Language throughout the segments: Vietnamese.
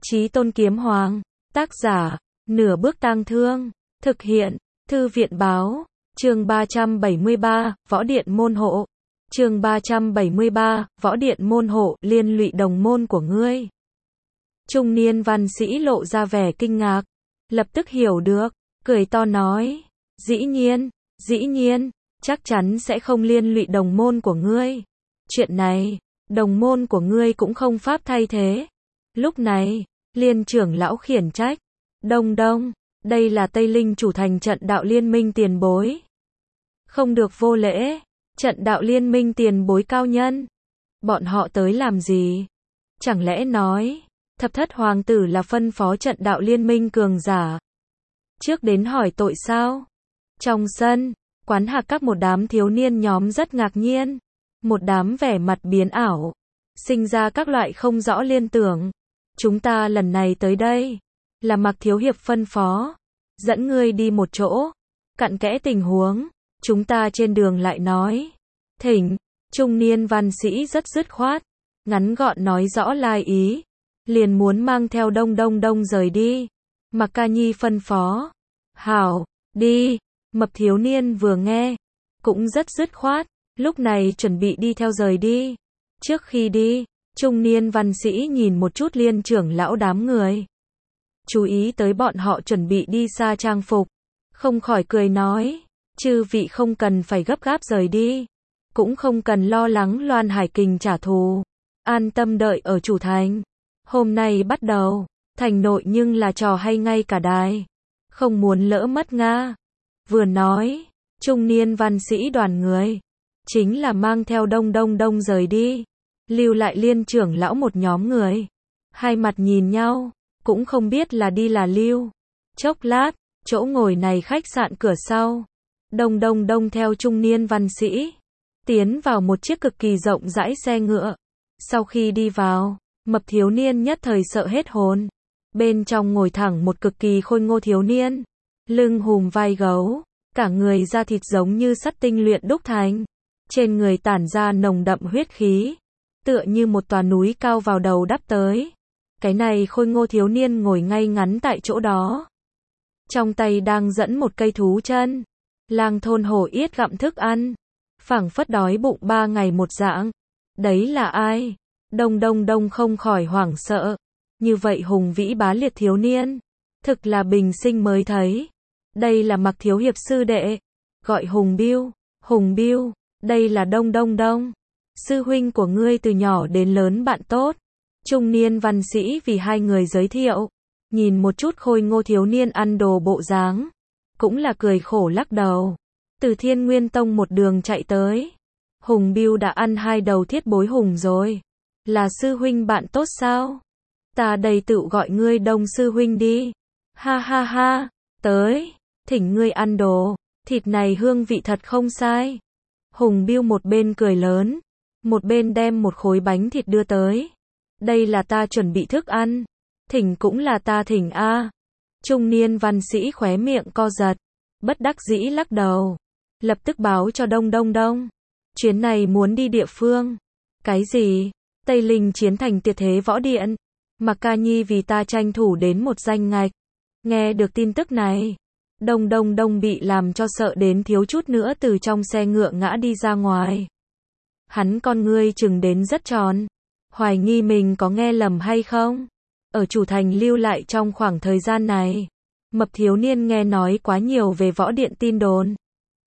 Chí Tôn Kiếm Hoàng, tác giả, Nửa Bước Tang Thương, thực hiện, Thư viện Báo, chương 373, Võ Điện Môn Hộ, chương 373, Võ Điện Môn Hộ, liên lụy đồng môn của ngươi. Trung niên văn sĩ lộ ra vẻ kinh ngạc, lập tức hiểu được, cười to nói, dĩ nhiên, chắc chắn sẽ không liên lụy đồng môn của ngươi. Chuyện này, đồng môn của ngươi cũng không pháp thay thế. Lúc này, Liên trưởng lão khiển trách, Đông, đây là Tây Linh chủ thành trận đạo liên minh tiền bối. Không được vô lễ, trận đạo liên minh tiền bối cao nhân. Bọn họ tới làm gì? Chẳng lẽ nói, thập thất hoàng tử là phân phó trận đạo liên minh cường giả? Trước đến hỏi tội sao? Trong sân, quán hạc các một đám thiếu niên nhóm rất ngạc nhiên. Một đám vẻ mặt biến ảo, sinh ra các loại không rõ liên tưởng. Chúng ta lần này tới đây, là Mạc thiếu hiệp phân phó, dẫn ngươi đi một chỗ, cặn kẽ tình huống, chúng ta trên đường lại nói. Thỉnh, trung niên văn sĩ rất dứt khoát, ngắn gọn nói rõ lai ý, liền muốn mang theo Đông rời đi. Mạc Ca Nhi phân phó, hảo, đi. Mập thiếu niên vừa nghe, cũng rất dứt khoát, lúc này chuẩn bị đi theo rời đi. Trước khi đi, trung niên văn sĩ nhìn một chút Liên trưởng lão đám người, chú ý tới bọn họ chuẩn bị đi xa trang phục, không khỏi cười nói, chư vị không cần phải gấp gáp rời đi, cũng không cần lo lắng Loan Hải Kình trả thù, an tâm đợi ở chủ thành. Hôm nay bắt đầu, thành nội nhưng là trò hay ngay cả đài, không muốn lỡ mất nga. Vừa nói, trung niên văn sĩ đoàn người, chính là mang theo Đông rời đi, lưu lại Liên trưởng lão một nhóm người. Hai mặt nhìn nhau, cũng không biết là đi là lưu. Chốc lát, chỗ ngồi này khách sạn cửa sau, Đông theo trung niên văn sĩ, tiến vào một chiếc cực kỳ rộng rãi xe ngựa. Sau khi đi vào, mập thiếu niên nhất thời sợ hết hồn. Bên trong ngồi thẳng một cực kỳ khôi ngô thiếu niên, lưng hùm vai gấu, cả người da thịt giống như sắt tinh luyện đúc thành, trên người tản ra nồng đậm huyết khí, tựa như một tòa núi cao vào đầu đắp tới. Cái này khôi ngô thiếu niên ngồi ngay ngắn tại chỗ đó, trong tay đang dẫn một cây thú chân, lang thôn hổ yết gặm thức ăn, phảng phất đói bụng 3 ngày một dạng. Đấy là ai? Đông không khỏi hoảng sợ. Như vậy hùng vĩ bá liệt thiếu niên, thực là bình sinh mới thấy. Đây là Mạc thiếu hiệp sư đệ, gọi Hùng Biêu, đây là Đông. Sư huynh của ngươi từ nhỏ đến lớn bạn tốt. Trung niên văn sĩ vì hai người giới thiệu, nhìn một chút khôi ngô thiếu niên ăn đồ bộ dáng, cũng là cười khổ lắc đầu. Từ Thiên Nguyên Tông một đường chạy tới, Hùng Biêu đã ăn 2 đầu thiết bối hùng rồi. Là sư huynh bạn tốt sao? Ta đây tự gọi ngươi Đông sư huynh đi. Ha, tới, thỉnh ngươi ăn đồ, thịt này hương vị thật không sai. Hùng Biêu một bên cười lớn, một bên đem một khối bánh thịt đưa tới. Đây là ta chuẩn bị thức ăn, thỉnh cũng là ta thỉnh a. Trung niên văn sĩ khóe miệng co giật, bất đắc dĩ lắc đầu, lập tức báo cho Đông. Chuyến này muốn đi địa phương. Cái gì? Tây Linh chiến thành tuyệt thế võ điện. Mạc Ca Nhi vì ta tranh thủ đến một danh ngạch. Nghe được tin tức này, Đông bị làm cho sợ đến thiếu chút nữa từ trong xe ngựa ngã đi ra ngoài. Hắn con ngươi chừng đến rất tròn, hoài nghi mình có nghe lầm hay không. Ở chủ thành lưu lại trong khoảng thời gian này, mập thiếu niên nghe nói quá nhiều về võ điện tin đồn.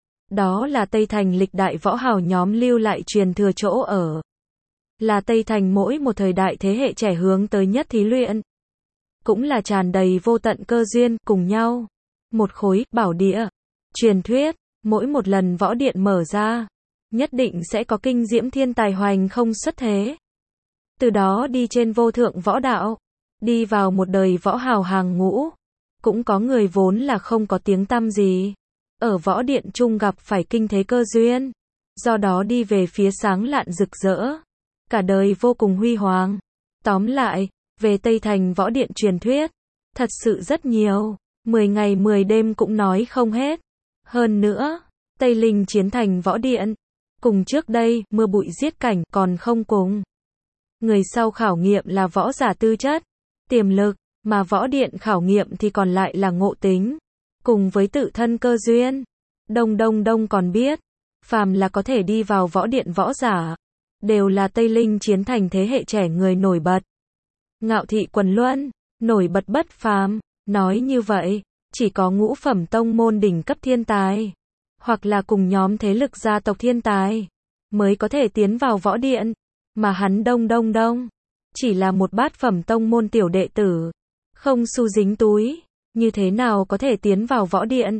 Đó là Tây Thành lịch đại võ hào nhóm lưu lại truyền thừa chỗ ở. Là Tây Thành mỗi một thời đại thế hệ trẻ hướng tới nhất thí luyện. Cũng là tràn đầy vô tận cơ duyên cùng nhau. Một khối bảo địa, truyền thuyết, mỗi một lần võ điện mở ra, nhất định sẽ có kinh diễm thiên tài hoành không xuất thế. Từ đó đi trên vô thượng võ đạo, đi vào một đời võ hào hàng ngũ. Cũng có người vốn là không có tiếng tăm gì, ở võ điện chung gặp phải kinh thế cơ duyên, do đó đi về phía sáng lạn rực rỡ, cả đời vô cùng huy hoàng. Tóm lại, về Tây Thành võ điện truyền thuyết, thật sự rất nhiều, 10 ngày 10 đêm cũng nói không hết. Hơn nữa, Tây Linh chiến thành võ điện, cùng trước đây, mưa bụi giết cảnh còn không cùng. Người sau khảo nghiệm là võ giả tư chất, tiềm lực, mà võ điện khảo nghiệm thì còn lại là ngộ tính, cùng với tự thân cơ duyên. Đông còn biết, phàm là có thể đi vào võ điện võ giả, đều là Tây Linh chiến thành thế hệ trẻ người nổi bật. Ngạo thị quần luân, nổi bật bất phàm, nói như vậy, chỉ có ngũ phẩm tông môn đỉnh cấp thiên tài, hoặc là cùng nhóm thế lực gia tộc thiên tài, mới có thể tiến vào võ điện, mà hắn đông, chỉ là một bát phẩm tông môn tiểu đệ tử, không xu dính túi, như thế nào có thể tiến vào võ điện?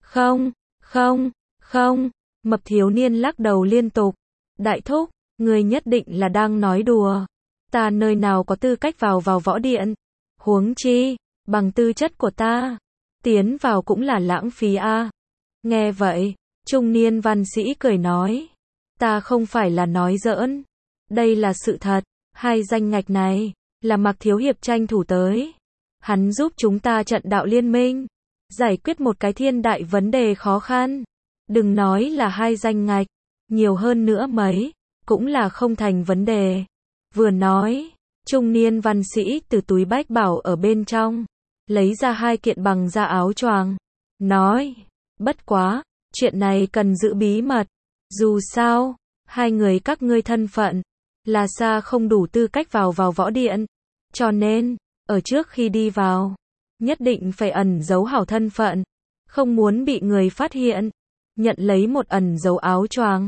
Không, mập thiếu niên lắc đầu liên tục. Đại thúc, người nhất định là đang nói đùa. Ta nơi nào có tư cách vào võ điện? Huống chi, bằng tư chất của ta, tiến vào cũng là lãng phí a. Nghe vậy, trung niên văn sĩ cười nói, ta không phải là nói giỡn, đây là sự thật, hai danh ngạch này, là Mạc Thiếu Hiệp tranh thủ tới. Hắn giúp chúng ta trận đạo liên minh, giải quyết một cái thiên đại vấn đề khó khăn. Đừng nói là hai danh ngạch, nhiều hơn nữa mấy, cũng là không thành vấn đề. Vừa nói, trung niên văn sĩ từ túi bách bảo ở bên trong, lấy ra hai kiện bằng da áo choàng, nói, bất quá, chuyện này cần giữ bí mật, dù sao, hai người các ngươi thân phận, là xa không đủ tư cách vào võ điện, cho nên, ở trước khi đi vào, nhất định phải ẩn giấu hảo thân phận, không muốn bị người phát hiện. Nhận lấy một ẩn giấu áo choàng,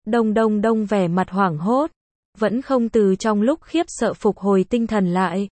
đông vẻ mặt hoảng hốt, vẫn không từ trong lúc khiếp sợ phục hồi tinh thần lại.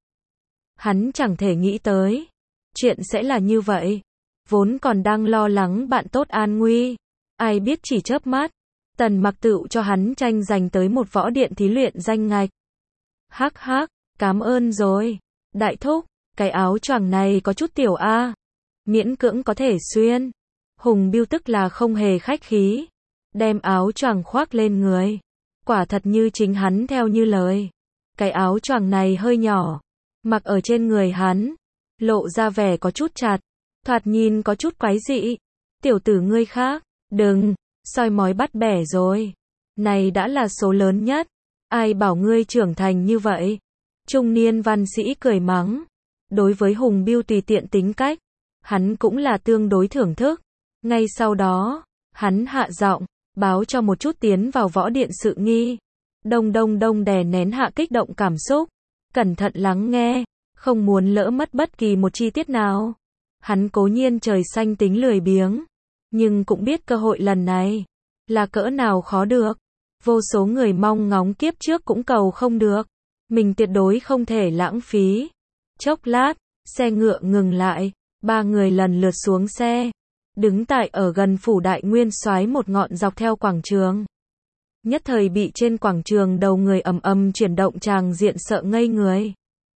Hắn chẳng thể nghĩ tới, chuyện sẽ là như vậy, vốn còn đang lo lắng bạn tốt an nguy, ai biết chỉ chớp mắt, Tần Mặc tựu cho hắn tranh giành tới một võ điện thí luyện danh ngạch. Hắc, cảm ơn rồi, đại thúc, cái áo choàng này có chút tiểu a, miễn cưỡng có thể xuyên. Hùng Biêu tức là không hề khách khí, đem áo choàng khoác lên người. Quả thật như chính hắn theo như lời. Cái áo choàng này hơi nhỏ, mặc ở trên người hắn, lộ ra vẻ có chút chặt, thoạt nhìn có chút quái dị. Tiểu tử ngươi khác, đừng, soi mói bắt bẻ rồi. Này đã là số lớn nhất, ai bảo ngươi trưởng thành như vậy. Trung niên văn sĩ cười mắng. Đối với Hùng Biêu tùy tiện tính cách, hắn cũng là tương đối thưởng thức. Ngay sau đó, hắn hạ giọng, báo cho một chút tiến vào võ điện sự nghi. Đông đè nén hạ kích động cảm xúc, cẩn thận lắng nghe, không muốn lỡ mất bất kỳ một chi tiết nào. Hắn cố nhiên trời xanh tính lười biếng, nhưng cũng biết cơ hội lần này là cỡ nào khó được. Vô số người mong ngóng kiếp trước cũng cầu không được, mình tuyệt đối không thể lãng phí. Chốc lát, xe ngựa ngừng lại, ba người lần lượt xuống xe. Đứng tại ở gần phủ Đại Nguyên Soái một ngọn dọc theo quảng trường. Nhất thời bị trên quảng trường đầu người ầm chuyển động tràng diện sợ ngây người.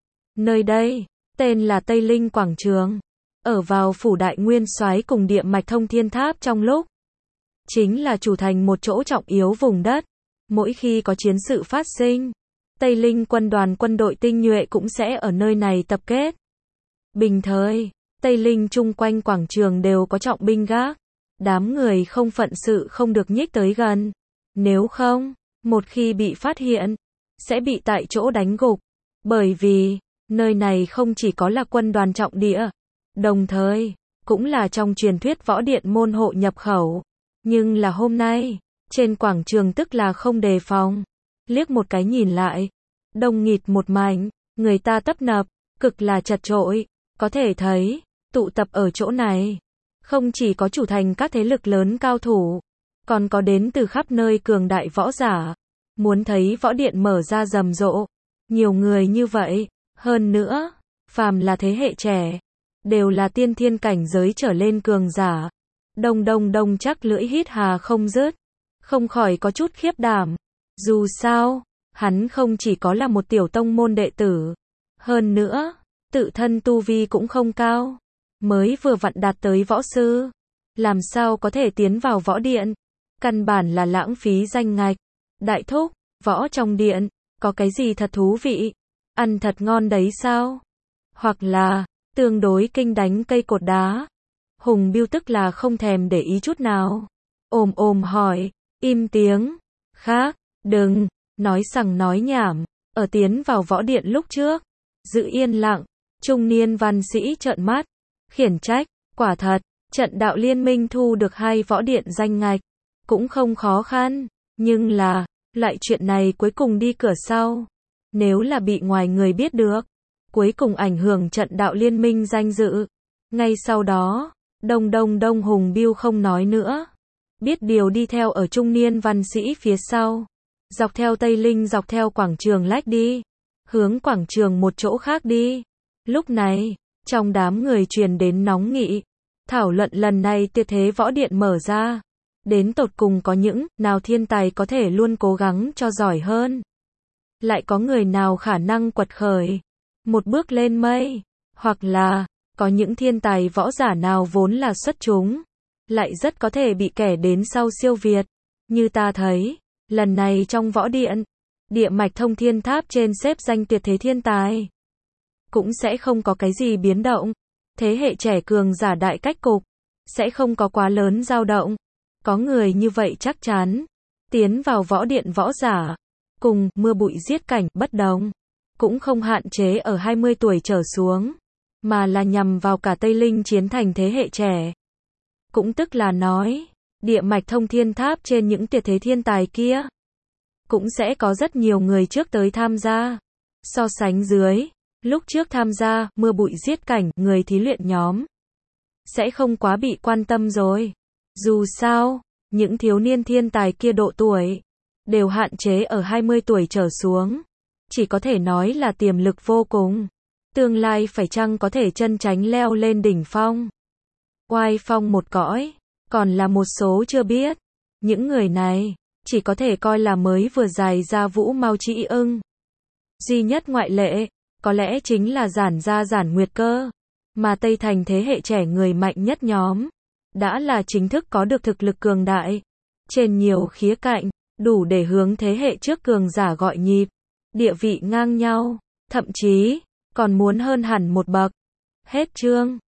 Nơi đây, tên là Tây Linh Quảng Trường. Ở vào phủ Đại Nguyên Soái cùng địa mạch thông thiên tháp trong lúc. Chính là chủ thành một chỗ trọng yếu vùng đất. Mỗi khi có chiến sự phát sinh, Tây Linh quân đội tinh nhuệ cũng sẽ ở nơi này tập kết. Bình thời, Tây Linh chung quanh quảng trường đều có trọng binh gác. Đám người không phận sự không được nhích tới gần. Nếu không, một khi bị phát hiện, sẽ bị tại chỗ đánh gục. Bởi vì, nơi này không chỉ có là quân đoàn trọng địa, đồng thời, cũng là trong truyền thuyết võ điện môn hộ nhập khẩu. Nhưng là hôm nay, trên quảng trường tức là không đề phòng. Liếc một cái nhìn lại, đông nghịt một mảnh, người ta tấp nập, cực là chật chội. Có thể thấy, tụ tập ở chỗ này, không chỉ có chủ thành các thế lực lớn cao thủ, còn có đến từ khắp nơi cường đại võ giả. Muốn thấy võ điện mở ra rầm rộ, nhiều người như vậy, hơn nữa, phàm là thế hệ trẻ, đều là tiên thiên cảnh giới trở lên cường giả. Đông chắc lưỡi hít hà không dứt, không khỏi có chút khiếp đảm. Dù sao, hắn không chỉ có là một tiểu tông môn đệ tử, hơn nữa, tự thân tu vi cũng không cao, mới vừa vặn đạt tới võ sư, làm sao có thể tiến vào võ điện, căn bản là lãng phí danh ngạch. Đại thúc, võ trong điện, có cái gì thật thú vị, ăn thật ngon đấy sao? Hoặc là, tương đối kinh đánh cây cột đá. Hùng Biêu tức là không thèm để ý chút nào. Ồm hỏi, im tiếng, khác, đừng, nói sằng nói nhảm, ở tiến vào võ điện lúc trước, giữ yên lặng, Trung niên văn sĩ trợn mắt, khiển trách, quả thật, trận đạo liên minh thu được 2 võ điện danh ngạch, cũng không khó khăn, nhưng là, loại chuyện này cuối cùng đi cửa sau. Nếu là bị ngoài người biết được, cuối cùng ảnh hưởng trận đạo liên minh danh dự. Ngay sau đó, Đông Hùng Biêu không nói nữa. Biết điều đi theo ở trung niên văn sĩ phía sau. Dọc theo Tây Linh dọc theo quảng trường lách đi. Hướng quảng trường một chỗ khác đi. Lúc này, trong đám người truyền đến nóng nghị. Thảo luận lần này tiệt thế võ điện mở ra. Đến tột cùng có những nào thiên tài có thể luôn cố gắng cho giỏi hơn. Lại có người nào khả năng quật khởi. Một bước lên mây. Hoặc là, có những thiên tài võ giả nào vốn là xuất chúng. Lại rất có thể bị kẻ đến sau siêu việt. Như ta thấy, lần này trong võ điện, địa mạch thông thiên tháp trên xếp danh tuyệt thế thiên tài. Cũng sẽ không có cái gì biến động. Thế hệ trẻ cường giả đại cách cục, sẽ không có quá lớn dao động. Có người như vậy chắc chắn, tiến vào võ điện võ giả, cùng mưa bụi giết cảnh bất đồng. Cũng không hạn chế ở 20 tuổi trở xuống, mà là nhằm vào cả Tây Linh chiến thành thế hệ trẻ. Cũng tức là nói, địa mạch thông thiên tháp trên những tuyệt thế thiên tài kia, cũng sẽ có rất nhiều người trước tới tham gia. So sánh dưới, lúc trước tham gia mưa bụi giết cảnh, người thí luyện nhóm sẽ không quá bị quan tâm rồi. Dù sao, những thiếu niên thiên tài kia độ tuổi đều hạn chế ở 20 tuổi trở xuống. Chỉ có thể nói là tiềm lực vô cùng. Tương lai phải chăng có thể chân chánh leo lên đỉnh phong. Oai phong một cõi, còn là một số chưa biết. Những người này, chỉ có thể coi là mới vừa dài ra Vũ Mao Trĩ Ưng. Duy nhất ngoại lệ, có lẽ chính là Giản Nguyệt Cơ. Mà Tây Thành thế hệ trẻ người mạnh nhất nhóm, đã là chính thức có được thực lực cường đại. Trên nhiều khía cạnh, đủ để hướng thế hệ trước cường giả gọi nhịp. Địa vị ngang nhau, thậm chí, còn muốn hơn hẳn một bậc. Hết chương.